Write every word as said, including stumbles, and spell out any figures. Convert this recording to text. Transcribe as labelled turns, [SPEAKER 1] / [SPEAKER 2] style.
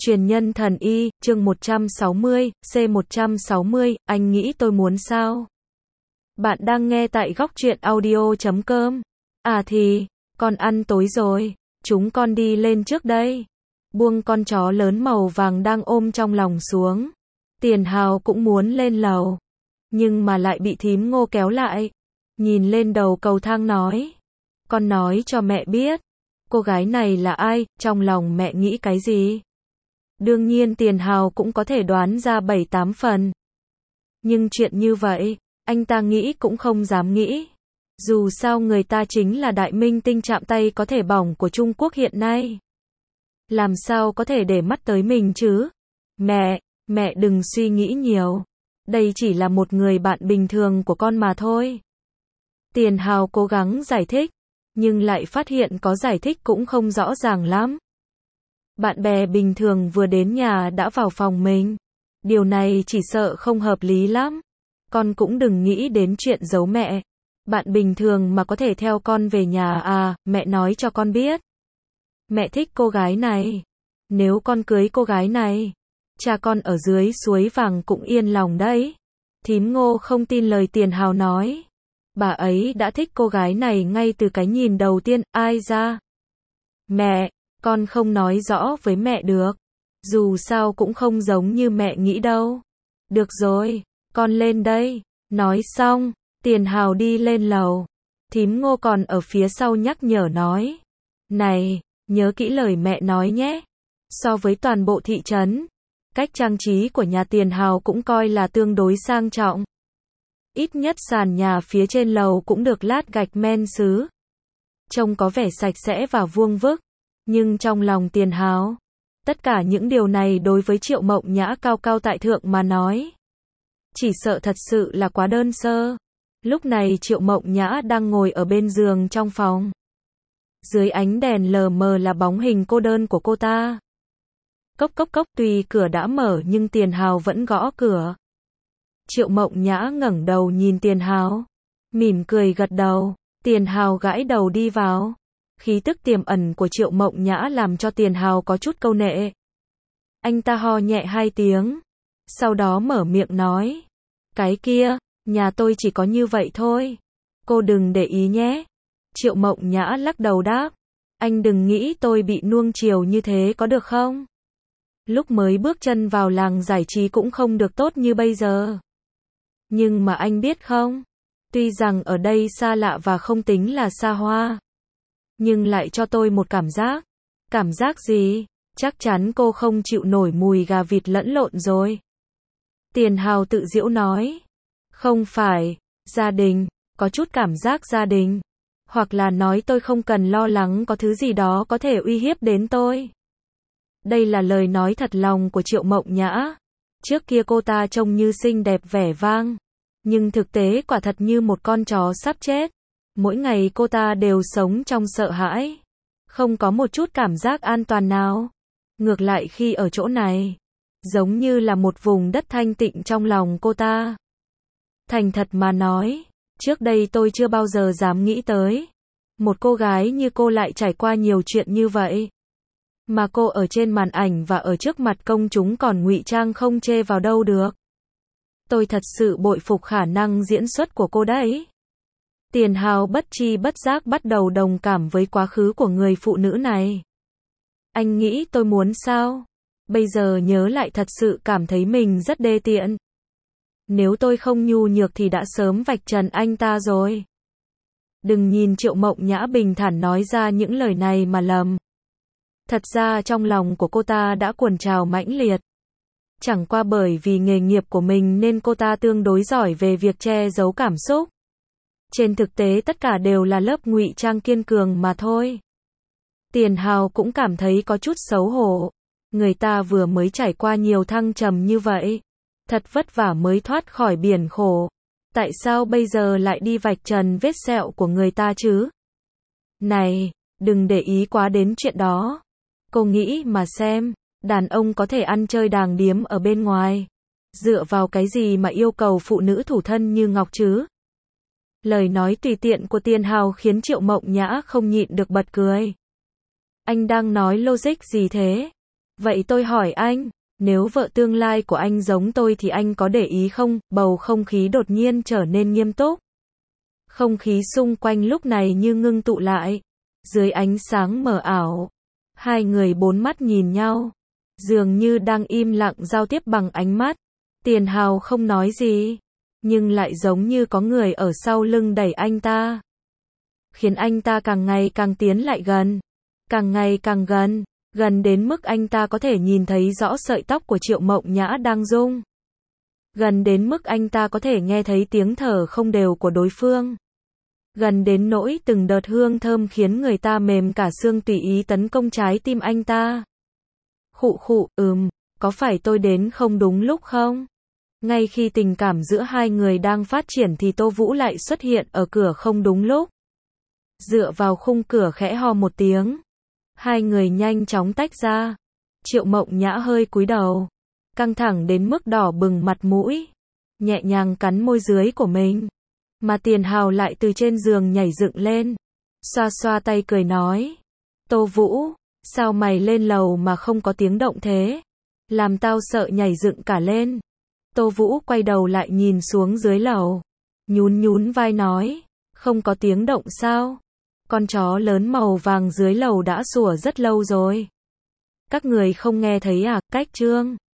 [SPEAKER 1] Truyền nhân thần y, chương một trăm sáu mươi, C một trăm sáu mươi, anh nghĩ tôi muốn sao? Bạn đang nghe tại góc truyện audio chấm com. À thì, con ăn tối rồi, chúng con đi lên trước đây. Buông con chó lớn màu vàng đang ôm trong lòng xuống. Tiền Hào cũng muốn lên lầu, nhưng mà lại bị thím Ngô kéo lại. Nhìn lên đầu cầu thang nói, con nói cho mẹ biết, cô gái này là ai, trong lòng mẹ nghĩ cái gì? Đương nhiên Tiền Hào cũng có thể đoán ra bảy tám phần. Nhưng chuyện như vậy, anh ta nghĩ cũng không dám nghĩ. Dù sao người ta chính là đại minh tinh chạm tay có thể bỏng của Trung Quốc hiện nay. Làm sao có thể để mắt tới mình chứ? Mẹ, mẹ đừng suy nghĩ nhiều. Đây chỉ là một người bạn bình thường của con mà thôi. Tiền Hào cố gắng giải thích, nhưng lại phát hiện có giải thích cũng không rõ ràng lắm. Bạn bè bình thường vừa đến nhà đã vào phòng mình. Điều này chỉ sợ không hợp lý lắm. Con cũng đừng nghĩ đến chuyện giấu mẹ. Bạn bình thường mà có thể theo con về nhà à, mẹ nói cho con biết. Mẹ thích cô gái này. Nếu con cưới cô gái này, cha con ở dưới suối vàng cũng yên lòng đấy. Thím Ngô không tin lời Tiền Hào nói. Bà ấy đã thích cô gái này ngay từ cái nhìn đầu tiên, ai ra? Mẹ, con không nói rõ với mẹ được. Dù sao cũng không giống như mẹ nghĩ đâu. Được rồi, con lên đây. Nói xong, Tiền Hào đi lên lầu. Thím Ngô còn ở phía sau nhắc nhở nói. Này, nhớ kỹ lời mẹ nói nhé. So với toàn bộ thị trấn, cách trang trí của nhà Tiền Hào cũng coi là tương đối sang trọng. Ít nhất sàn nhà phía trên lầu cũng được lát gạch men sứ. Trông có vẻ sạch sẽ và vuông vức. Nhưng trong lòng Tiền Hào, tất cả những điều này đối với Triệu Mộng Nhã cao cao tại thượng mà nói, chỉ sợ thật sự là quá đơn sơ. Lúc này Triệu Mộng Nhã đang ngồi ở bên giường trong phòng. Dưới ánh đèn lờ mờ là bóng hình cô đơn của cô ta. Cốc cốc cốc, tuy cửa đã mở nhưng Tiền Hào vẫn gõ cửa. Triệu Mộng Nhã ngẩng đầu nhìn Tiền Hào, mỉm cười gật đầu. Tiền Hào gãi đầu đi vào. Khí tức tiềm ẩn của Triệu Mộng Nhã làm cho Tiền Hào có chút câu nệ. Anh ta ho nhẹ hai tiếng, sau đó mở miệng nói. Cái kia, nhà tôi chỉ có như vậy thôi. Cô đừng để ý nhé. Triệu Mộng Nhã lắc đầu đáp. Anh đừng nghĩ tôi bị nuông chiều như thế có được không? Lúc mới bước chân vào làng giải trí cũng không được tốt như bây giờ. Nhưng mà anh biết không? Tuy rằng ở đây xa lạ và không tính là xa hoa, nhưng lại cho tôi một cảm giác. Cảm giác gì? Chắc chắn cô không chịu nổi mùi gà vịt lẫn lộn rồi. Tiền Hào tự giễu nói. Không phải, gia đình, có chút cảm giác gia đình. Hoặc là nói tôi không cần lo lắng có thứ gì đó có thể uy hiếp đến tôi. Đây là lời nói thật lòng của Triệu Mộng Nhã. Trước kia cô ta trông như xinh đẹp vẻ vang, nhưng thực tế quả thật như một con chó sắp chết. Mỗi ngày cô ta đều sống trong sợ hãi, không có một chút cảm giác an toàn nào. Ngược lại khi ở chỗ này, giống như là một vùng đất thanh tịnh trong lòng cô ta. Thành thật mà nói, trước đây tôi chưa bao giờ dám nghĩ tới một cô gái như cô lại trải qua nhiều chuyện như vậy. Mà cô ở trên màn ảnh và ở trước mặt công chúng còn ngụy trang không chê vào đâu được. Tôi thật sự bội phục khả năng diễn xuất của cô đấy. Tiền Hào bất tri bất giác bắt đầu đồng cảm với quá khứ của người phụ nữ này. Anh nghĩ tôi muốn sao? Bây giờ nhớ lại thật sự cảm thấy mình rất đê tiện. Nếu tôi không nhu nhược thì đã sớm vạch trần anh ta rồi. Đừng nhìn Triệu Mộng Nhã bình thản nói ra những lời này mà lầm. Thật ra trong lòng của cô ta đã cuồn trào mãnh liệt. Chẳng qua bởi vì nghề nghiệp của mình nên cô ta tương đối giỏi về việc che giấu cảm xúc. Trên thực tế tất cả đều là lớp ngụy trang kiên cường mà thôi. Tiền Hào cũng cảm thấy có chút xấu hổ. Người ta vừa mới trải qua nhiều thăng trầm như vậy. Thật vất vả mới thoát khỏi biển khổ. Tại sao bây giờ lại đi vạch trần vết sẹo của người ta chứ? Này, đừng để ý quá đến chuyện đó. Cô nghĩ mà xem, đàn ông có thể ăn chơi đàng điếm ở bên ngoài. Dựa vào cái gì mà yêu cầu phụ nữ thủ thân như ngọc chứ? Lời nói tùy tiện của Tiền Hào khiến Triệu Mộng Nhã không nhịn được bật cười. Anh đang nói logic gì thế? Vậy tôi hỏi anh, nếu vợ tương lai của anh giống tôi thì anh có để ý không? Bầu không khí đột nhiên trở nên nghiêm túc. Không khí xung quanh lúc này như ngưng tụ lại. Dưới ánh sáng mờ ảo, hai người bốn mắt nhìn nhau, dường như đang im lặng giao tiếp bằng ánh mắt. Tiền Hào không nói gì, nhưng lại giống như có người ở sau lưng đẩy anh ta, khiến anh ta càng ngày càng tiến lại gần, càng ngày càng gần, gần đến mức anh ta có thể nhìn thấy rõ sợi tóc của Triệu Mộng Nhã đang rung, gần đến mức anh ta có thể nghe thấy tiếng thở không đều của đối phương, gần đến nỗi từng đợt hương thơm khiến người ta mềm cả xương tùy ý tấn công trái tim anh ta. Khụ khụ, ừm, có phải tôi đến không đúng lúc không? Ngay khi tình cảm giữa hai người đang phát triển thì Tô Vũ lại xuất hiện ở cửa không đúng lúc. Dựa vào khung cửa khẽ ho một tiếng. Hai người nhanh chóng tách ra. Triệu Mộng Nhã hơi cúi đầu, căng thẳng đến mức đỏ bừng mặt mũi, nhẹ nhàng cắn môi dưới của mình. Mà Tiền Hào lại từ trên giường nhảy dựng lên, xoa xoa tay cười nói. Tô Vũ, sao mày lên lầu mà không có tiếng động thế? Làm tao sợ nhảy dựng cả lên. Tô Vũ quay đầu lại nhìn xuống dưới lầu, nhún nhún vai nói, không có tiếng động sao? Con chó lớn màu vàng dưới lầu đã sủa rất lâu rồi. Các người không nghe thấy à? Cách chương